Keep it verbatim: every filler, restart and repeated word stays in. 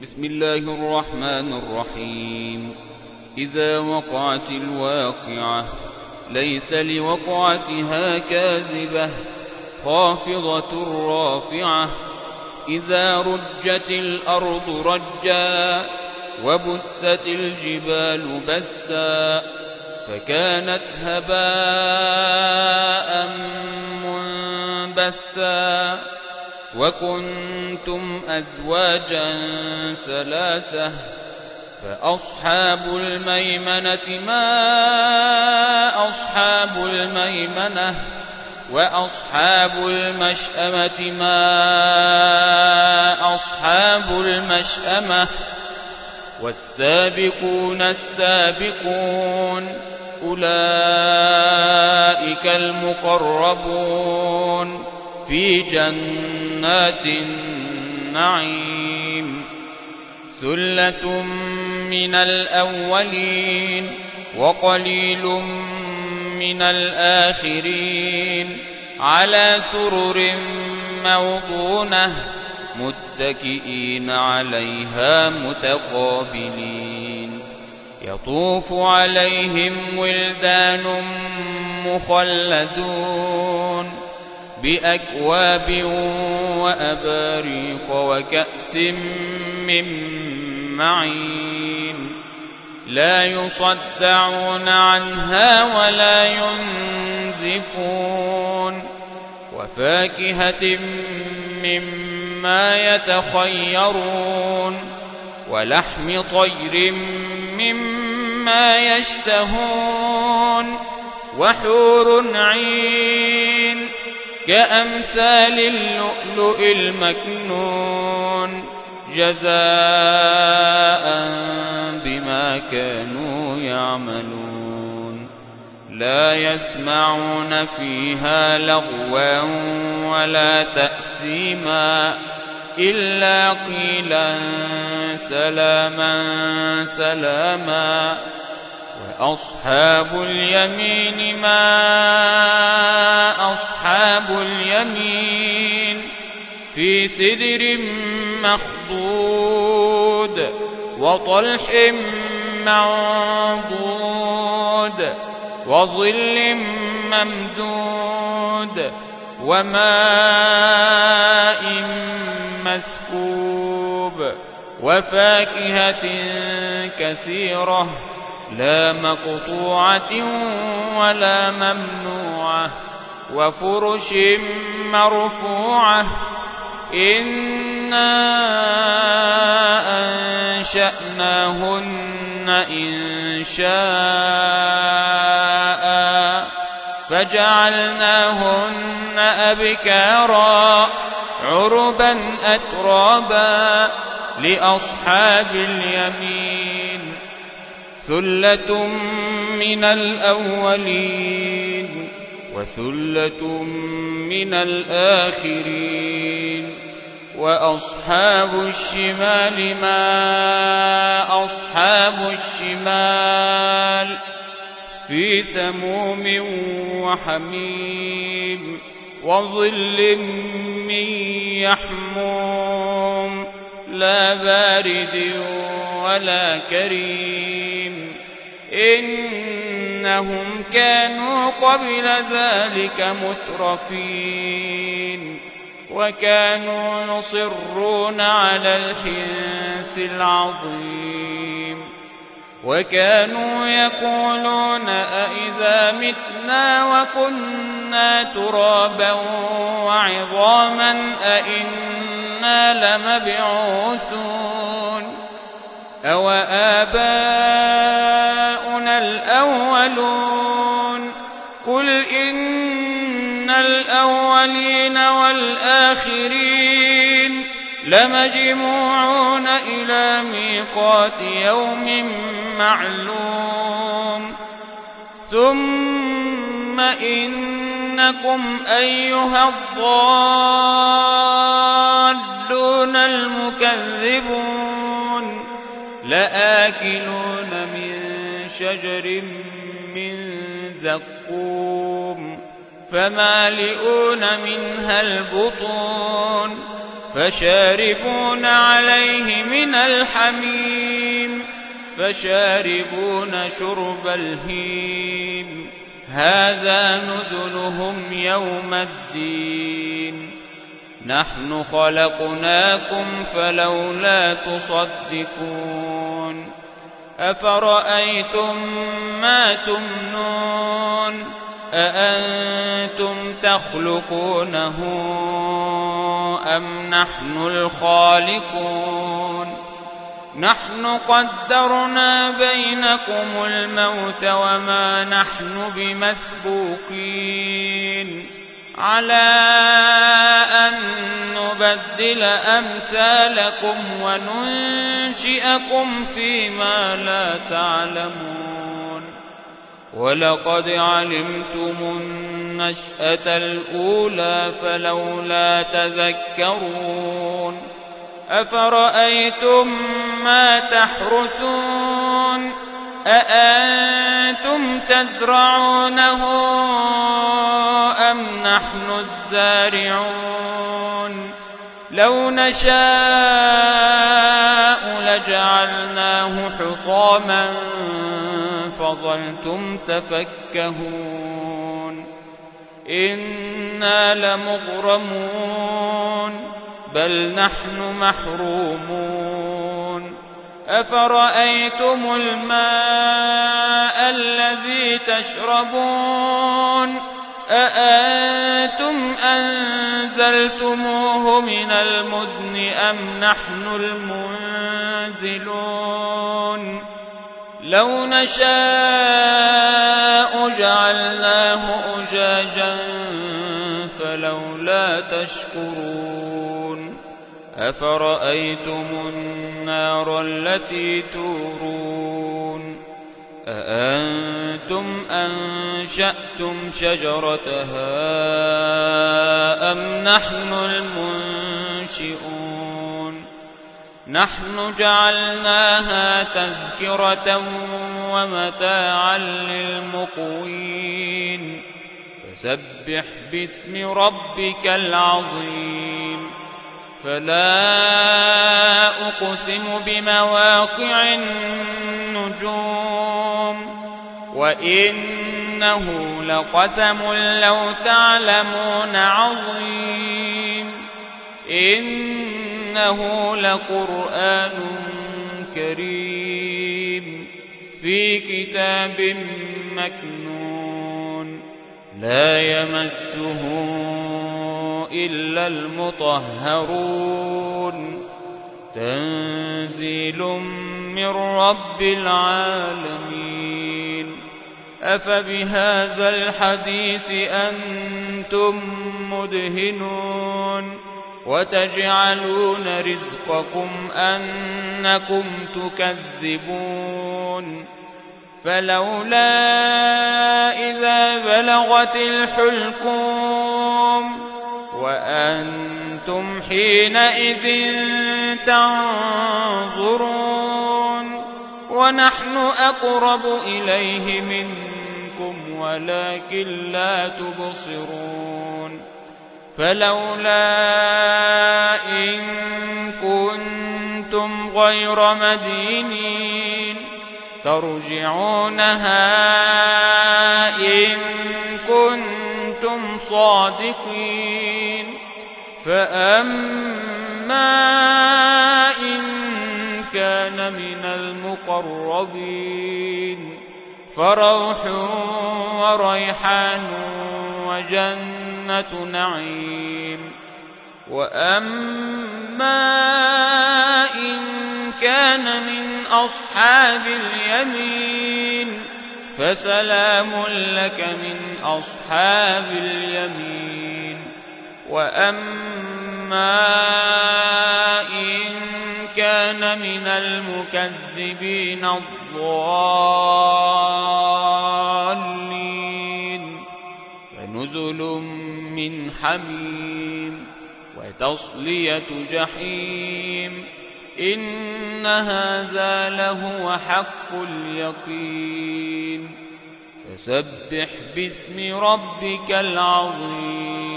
بسم الله الرحمن الرحيم. إذا وقعت الواقعة ليس لوقعتها كاذبة خافضة رافعة. إذا رجت الأرض رجا وبست الجبال بسا فكانت هباء منبثا. وكنتم أزواجا ثلاثة فأصحاب الميمنة ما أصحاب الميمنة وأصحاب المشأمة ما أصحاب المشأمة. والسابقون السابقون أولئك المقربون في جنات النعيم. ثلة من الأولين وقليل من الآخرين على سرر موضونة متكئين عليها متقابلين. يطوف عليهم ولدان مخلدون بأكواب وأباريق وكأس من معين. لا يصدعون عنها ولا ينزفون. وفاكهة مما يتخيرون ولحم طير مما يشتهون. وحور عين كأمثال اللؤلؤ المكنون جزاء بما كانوا يعملون. لا يسمعون فيها لغوا ولا تأثيما إلا قيلا سلاما سلاما. وأصحاب اليمين ما أصحاب اليمين في سدر مخضود وطلح منضود وظل ممدود وماء مسكوب وفاكهة كثيرة لا مقطوعة ولا ممنوعة وفرش مرفوعة. إنا أنشأناهن إنشاء فجعلناهن أبكارا عربا أترابا لأصحاب اليمين. ثلة من الأولين وثلة من الآخرين. وأصحاب الشمال ما أصحاب الشمال في سموم وحميم وظل من يحموم لا بارد ولا كريم. إنهم كانوا قبل ذلك مترفين وكانوا يصرون على الحنث العظيم. وكانوا يقولون أئذا متنا وكنا ترابا وعظاما أئنا لمبعوثون أو آباؤنا الأولون. قل إن الأولين والآخرين لمجموعون إلى ميقات يوم معلوم. ثم إنكم أيها الضالون المكذبون لآكلون من شجر من زقوم فمالئون منها البطون فشاربون عليه من الحميم فشاربون شرب الهيم هذا نزلهم يوم الدين نحن خلقناكم فلولا تصدقون أفرأيتم ما تمنون أأنتم تخلقونه أم نحن الخالقون نحن قدرنا بينكم الموت وما نحن بمسبوقين على أن نبدل أمثالكم وننشئكم فيما لا تعلمون ولقد علمتم النشأة الأولى فلولا تذكرون أفرأيتم ما تحرثون أأنتم تزرعونه أم نحن الزارعون لو نشاء لجعلناه حطاما فظلتم تفكهون إنا لمغرمون بل نحن محرومون أفرأيتم الماء الذي تشربون أأنتم أنزلتموه من المزن أم نحن المنزلون لو نشاء جعلناه أجاجا فلولا تشكرون أفرأيتم النار التي تورون أأنتم أنشأتم شجرتها أم نحن المنشئون نحن جعلناها تذكرة ومتاعا للمقوين فسبح باسم ربك العظيم فلا أقسم بمواقع النجوم وإنه لقسم لو تعلمون عظيم إنه لقرآن كريم في كتاب مكنون لا يمسه إلا المطهرون تنزيل من رب العالمين أفبهذا الحديث أنتم مدهنون وتجعلون رزقكم أنكم تكذبون فلولا إذا بلغت الحلقوم وأنتم حينئذ تنظرون ونحن أقرب إليه منكم ولكن لا تبصرون فلولا إن كنتم غير مدينين ترجعونها إن كنتم صادقين فأما إن كان من المقربين فروح وريحان وجنة نعيم وأما إن كان من أصحاب اليمين فسلام لك من أصحاب اليمين وأما إن كان من المكذبين الضالين فنزل من حميم وتصلية جحيم إن هذا لهو حق اليقين فسبح باسم ربك العظيم